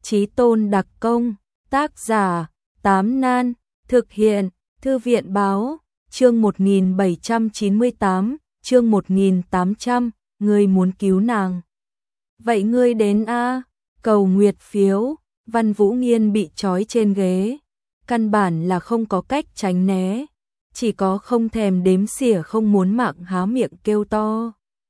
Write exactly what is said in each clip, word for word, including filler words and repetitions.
Chí tôn đặc công, tác giả, Tám Nan, thực hiện, Thư viện báo, chương một nghìn bảy trăm chín mươi tám, chương một nghìn tám trăm, ngươi muốn cứu nàng. Vậy ngươi đến a, cầu nguyệt phiếu. Văn Vũ Nghiên bị trói trên ghế, căn bản là không có cách tránh né, chỉ có không thèm đếm xỉa không muốn mạng há miệng kêu to.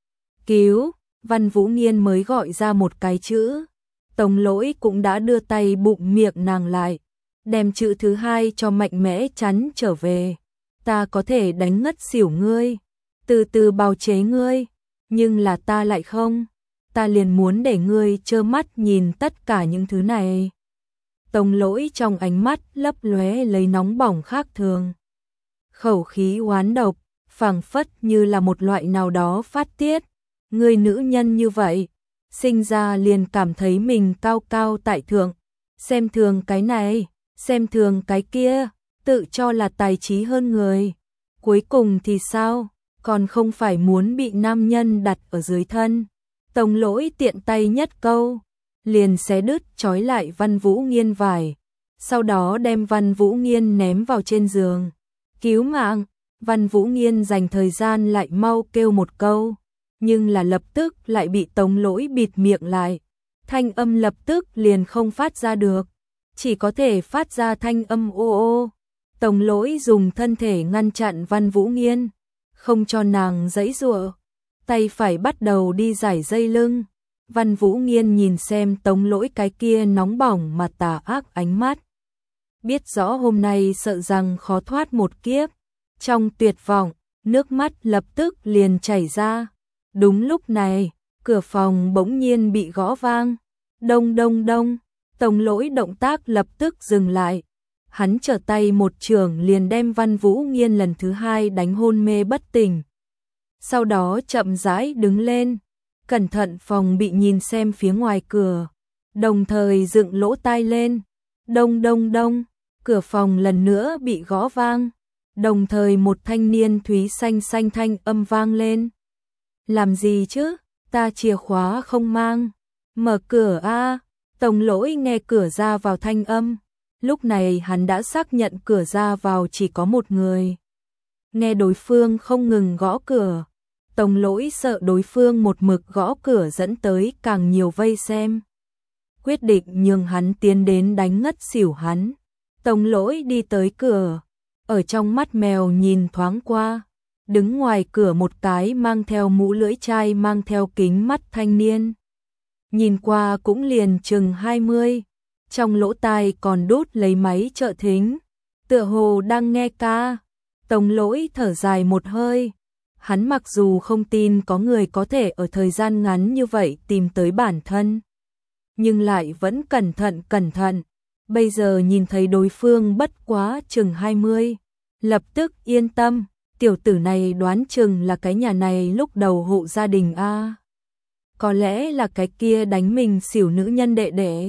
Cứu, Văn Vũ Nghiên mới gọi ra một cái chữ, Tống Lỗi cũng đã đưa tay bụng miệng nàng lại, đem chữ thứ hai cho mạnh mẽ chắn trở về. Ta có thể đánh ngất xỉu ngươi, từ từ bào chế ngươi, nhưng là ta lại không. Ta liền muốn để ngươi trơ mắt nhìn tất cả những thứ này. Tống Lỗi trong ánh mắt lấp lóe lấy nóng bỏng khác thường. Khẩu khí oán độc, phảng phất như là một loại nào đó phát tiết. Ngươi nữ nhân như vậy, sinh ra liền cảm thấy mình cao cao tại thượng, xem thường cái này, xem thường cái kia, tự cho là tài trí hơn người. Cuối cùng thì sao, còn không phải muốn bị nam nhân đặt ở dưới thân. Tống Lỗi tiện tay nhất câu, liền xé đứt trói lại Văn Vũ Nghiên vải, sau đó đem Văn Vũ Nghiên ném vào trên giường. Cứu mạng, Văn Vũ Nghiên dành thời gian lại mau kêu một câu, nhưng là lập tức lại bị Tống Lỗi bịt miệng lại. Thanh âm lập tức liền không phát ra được, chỉ có thể phát ra thanh âm ô ô. Tống Lỗi dùng thân thể ngăn chặn Văn Vũ Nghiên, không cho nàng giãy giụa. Tay phải bắt đầu đi giải dây lưng. Văn Vũ Nghiên nhìn xem Tống Lỗi cái kia nóng bỏng mà tà ác ánh mắt. Biết rõ hôm nay sợ rằng khó thoát một kiếp. Trong tuyệt vọng, nước mắt lập tức liền chảy ra. Đúng lúc này, cửa phòng bỗng nhiên bị gõ vang. Đông đông đông, Tống Lỗi động tác lập tức dừng lại. Hắn trở tay một chưởng liền đem Văn Vũ Nghiên lần thứ hai đánh hôn mê bất tỉnh. Sau đó chậm rãi đứng lên, cẩn thận phòng bị nhìn xem phía ngoài cửa, đồng thời dựng lỗ tai lên. Đông đông đông, cửa phòng lần nữa bị gõ vang, đồng thời một thanh niên thúy xanh xanh thanh âm vang lên. Làm gì chứ, ta chìa khóa không mang, mở cửa a. Tống Lỗi nghe cửa ra vào thanh âm, lúc này hắn đã xác nhận cửa ra vào chỉ có một người. Nghe đối phương không ngừng gõ cửa, Tống Lỗi sợ đối phương một mực gõ cửa dẫn tới càng nhiều vây xem. Quyết định nhường hắn tiến đến đánh ngất xỉu hắn. Tống Lỗi đi tới cửa, ở trong mắt mèo nhìn thoáng qua, đứng ngoài cửa một cái mang theo mũ lưỡi chai mang theo kính mắt thanh niên. Nhìn qua cũng liền chừng hai mươi, trong lỗ tai còn đút lấy máy trợ thính, tựa hồ đang nghe ca. Tống Lỗi thở dài một hơi. Hắn mặc dù không tin có người có thể ở thời gian ngắn như vậy tìm tới bản thân, nhưng lại vẫn cẩn thận cẩn thận. Bây giờ nhìn thấy đối phương bất quá chừng hai mươi, lập tức yên tâm, tiểu tử này đoán chừng là cái nhà này lúc đầu hộ gia đình a. Có lẽ là cái kia đánh mình xỉu nữ nhân đệ đệ.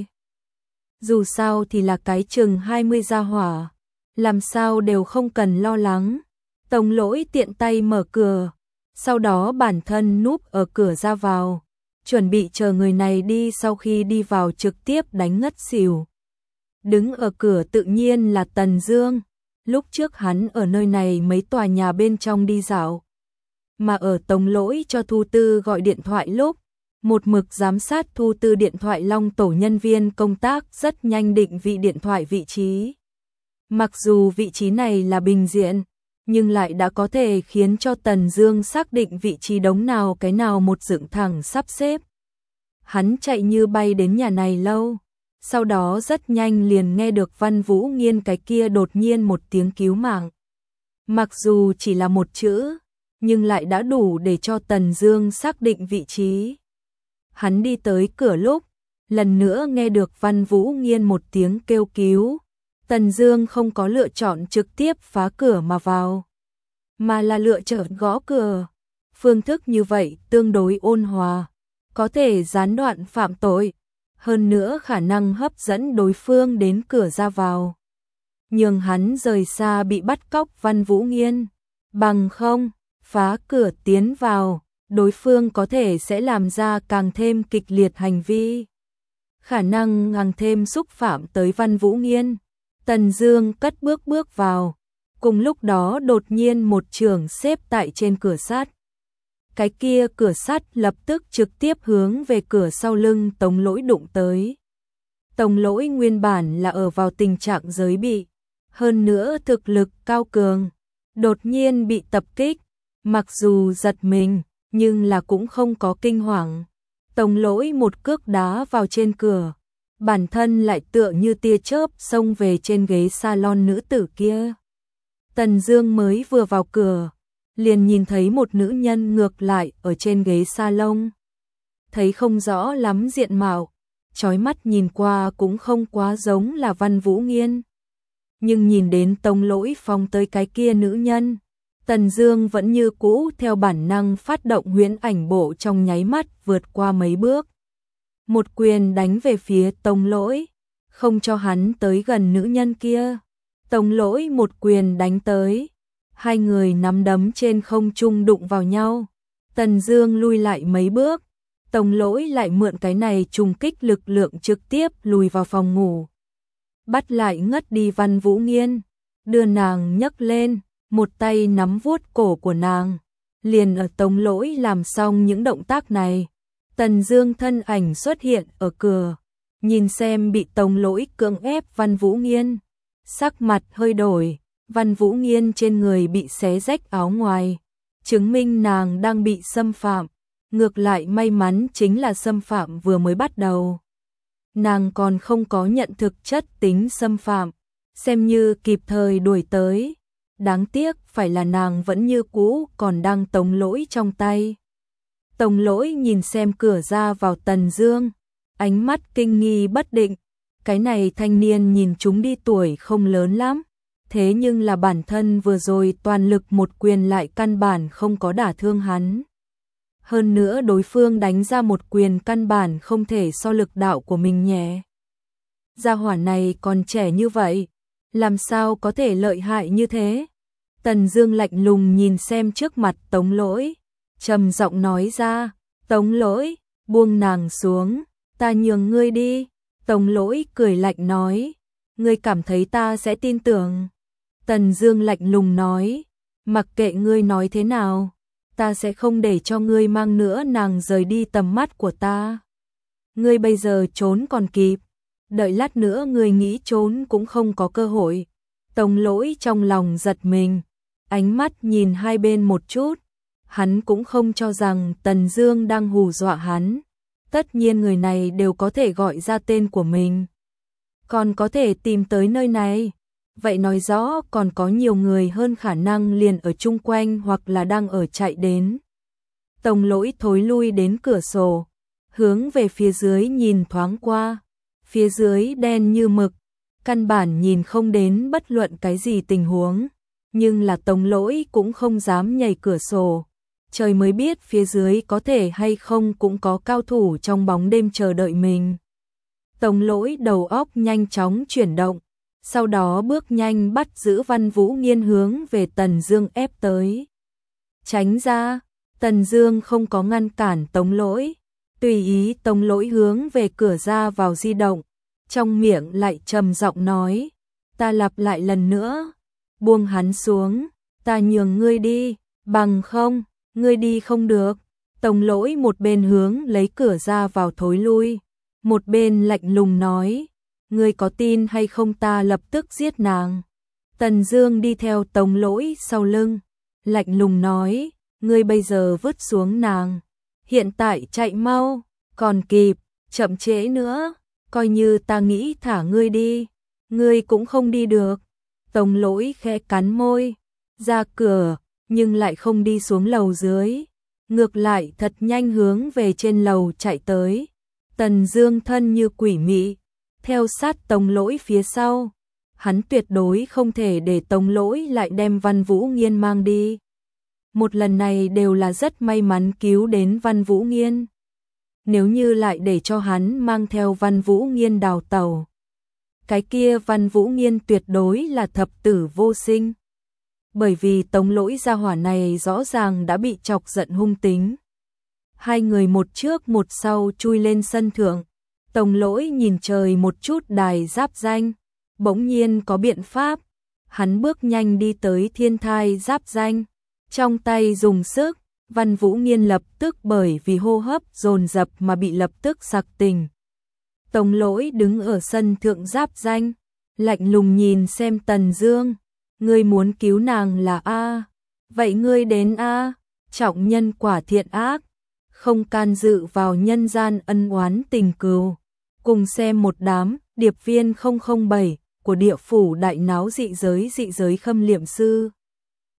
Dù sao thì là cái chừng hai mươi gia hỏa, làm sao đều không cần lo lắng. Tống Lỗi tiện tay mở cửa, sau đó bản thân núp ở cửa ra vào, chuẩn bị chờ người này đi, sau khi đi vào trực tiếp đánh ngất xỉu. Đứng ở cửa tự nhiên là Tần Dương, lúc trước hắn ở nơi này mấy tòa nhà bên trong đi dạo. Mà ở Tống Lỗi cho Thu Tư gọi điện thoại lúc, một mực giám sát Thu Tư điện thoại Long tổ nhân viên công tác rất nhanh định vị điện thoại vị trí. Mặc dù vị trí này là bình diện, nhưng lại đã có thể khiến cho Tần Dương xác định vị trí đống nào cái nào một dựng thẳng sắp xếp. Hắn chạy như bay đến nhà này lâu, sau đó rất nhanh liền nghe được Văn Vũ Nghiên cái kia đột nhiên một tiếng cứu mạng. Mặc dù chỉ là một chữ, nhưng lại đã đủ để cho Tần Dương xác định vị trí. Hắn đi tới cửa lúc, lần nữa nghe được Văn Vũ Nghiên một tiếng kêu cứu. Tần Dương không có lựa chọn trực tiếp phá cửa mà vào, mà là lựa chọn gõ cửa. Phương thức như vậy tương đối ôn hòa, có thể gián đoạn phạm tội, hơn nữa khả năng hấp dẫn đối phương đến cửa ra vào, nhường hắn rời xa bị bắt cóc Văn Vũ Nghiên. Bằng không, phá cửa tiến vào, đối phương có thể sẽ làm ra càng thêm kịch liệt hành vi. khả năng càng thêm xúc phạm tới Văn Vũ Nghiên. Tần Dương cất bước bước vào, cùng lúc đó đột nhiên một chưởng xếp tại trên cửa sắt. Cái kia cửa sắt lập tức trực tiếp hướng về cửa sau lưng Tống Lỗi đụng tới. Tống Lỗi nguyên bản là ở vào tình trạng giới bị, hơn nữa thực lực cao cường, đột nhiên bị tập kích, mặc dù giật mình, nhưng là cũng không có kinh hoàng. Tống Lỗi một cước đá vào trên cửa, bản thân lại tựa như tia chớp xông về trên ghế salon nữ tử kia. Tần Dương mới vừa vào cửa, liền nhìn thấy một nữ nhân ngược lại ở trên ghế salon. Thấy không rõ lắm diện mạo, chói mắt nhìn qua cũng không quá giống là Văn Vũ Nghiên. Nhưng nhìn đến Tống Lỗi phóng tới cái kia nữ nhân, Tần Dương vẫn như cũ theo bản năng phát động huyễn ảnh bộ trong nháy mắt vượt qua mấy bước. Một quyền đánh về phía Tống Lỗi, không cho hắn tới gần nữ nhân kia. Tống Lỗi một quyền đánh tới, hai người nắm đấm trên không trung đụng vào nhau. Tần Dương lui lại mấy bước, Tống Lỗi lại mượn cái này trùng kích lực lượng trực tiếp lùi vào phòng ngủ. Bắt lại ngất đi Văn Vũ Nghiên, đưa nàng nhấc lên, một tay nắm vuốt cổ của nàng. Liền ở Tống Lỗi làm xong những động tác này, Tần Dương thân ảnh xuất hiện ở cửa, nhìn xem bị Tống Lỗi cưỡng ép Văn Vũ Nghiên, sắc mặt hơi đổi. Văn Vũ Nghiên trên người bị xé rách áo ngoài, chứng minh nàng đang bị xâm phạm. Ngược lại may mắn chính là xâm phạm vừa mới bắt đầu, nàng còn không có nhận thực chất tính xâm phạm, xem như kịp thời đuổi tới. Đáng tiếc phải là nàng vẫn như cũ còn đang Tống Lỗi trong tay. Tống Lỗi nhìn xem cửa ra vào Tần Dương, ánh mắt kinh nghi bất định. Cái này thanh niên nhìn chúng đi tuổi không lớn lắm, thế nhưng là bản thân vừa rồi toàn lực một quyền lại căn bản không có đả thương hắn. Hơn nữa đối phương đánh ra một quyền căn bản không thể so lực đạo của mình nhẹ. Gia hỏa này còn trẻ như vậy, làm sao có thể lợi hại như thế? Tần Dương lạnh lùng nhìn xem trước mặt Tống Lỗi, trầm giọng nói ra, Tống Lỗi, buông nàng xuống, ta nhường ngươi đi. Tống Lỗi cười lạnh nói, ngươi cảm thấy ta sẽ tin tưởng? Tần Dương lạnh lùng nói, mặc kệ ngươi nói thế nào, ta sẽ không để cho ngươi mang nữa nàng rời đi tầm mắt của ta. Ngươi bây giờ trốn còn kịp, đợi lát nữa ngươi nghĩ trốn cũng không có cơ hội. Tống Lỗi trong lòng giật mình, ánh mắt nhìn hai bên một chút, hắn cũng không cho rằng Tần Dương đang hù dọa hắn. Tất nhiên người này đều có thể gọi ra tên của mình, còn có thể tìm tới nơi này, vậy nói rõ còn có nhiều người hơn khả năng liền ở chung quanh hoặc là đang ở chạy đến. Tống Lỗi thối lui đến cửa sổ, hướng về phía dưới nhìn thoáng qua, phía dưới đen như mực, căn bản nhìn không đến bất luận cái gì tình huống, nhưng là Tống Lỗi cũng không dám nhảy cửa sổ. Trời mới biết phía dưới có thể hay không cũng có cao thủ trong bóng đêm chờ đợi mình. Tống Lỗi đầu óc nhanh chóng chuyển động, sau đó bước nhanh bắt giữ Văn Vũ Nghiên hướng về Tần Dương ép tới. Tránh ra, Tần Dương không có ngăn cản Tống Lỗi, tùy ý Tống Lỗi hướng về cửa ra vào di động, trong miệng lại trầm giọng nói, ta lặp lại lần nữa, buông hắn xuống, ta nhường ngươi đi, bằng không ngươi đi không được. Tống Lỗi một bên hướng lấy cửa ra vào thối lui, một bên lạnh lùng nói, ngươi có tin hay không ta lập tức giết nàng. Tần Dương đi theo Tống Lỗi sau lưng, lạnh lùng nói, ngươi bây giờ vứt xuống nàng, hiện tại chạy mau, còn kịp, chậm trễ nữa, coi như ta nghĩ thả ngươi đi, ngươi cũng không đi được. Tống Lỗi khẽ cắn môi, ra cửa, nhưng lại không đi xuống lầu dưới, ngược lại thật nhanh hướng về trên lầu chạy tới. Tần Dương thân như quỷ mị, theo sát Tống Lỗi phía sau, hắn tuyệt đối không thể để Tống Lỗi lại đem Văn Vũ Nghiên mang đi. Một lần này đều là rất may mắn cứu đến Văn Vũ Nghiên. Nếu như lại để cho hắn mang theo Văn Vũ Nghiên đào tẩu, cái kia Văn Vũ Nghiên tuyệt đối là thập tử vô sinh. Bởi vì Tống Lỗi gia hỏa này rõ ràng đã bị chọc giận hung tính. Hai người một trước một sau chui lên sân thượng, Tông Lỗi nhìn trời một chút đài giáp danh, bỗng nhiên có biện pháp, hắn bước nhanh đi tới thiên thai giáp danh, trong tay dùng sức, Văn Vũ Nghiên lập tức bởi vì hô hấp dồn dập mà bị lập tức sặc tỉnh. Tông Lỗi đứng ở sân thượng giáp danh, lạnh lùng nhìn xem Tần Dương, ngươi muốn cứu nàng là a, vậy ngươi đến a, trọng nhân quả thiện ác, không can dự vào nhân gian ân oán tình cừu. Cùng xem một đám điệp viên không không bảy của địa phủ đại náo dị giới dị giới khâm liệm sư.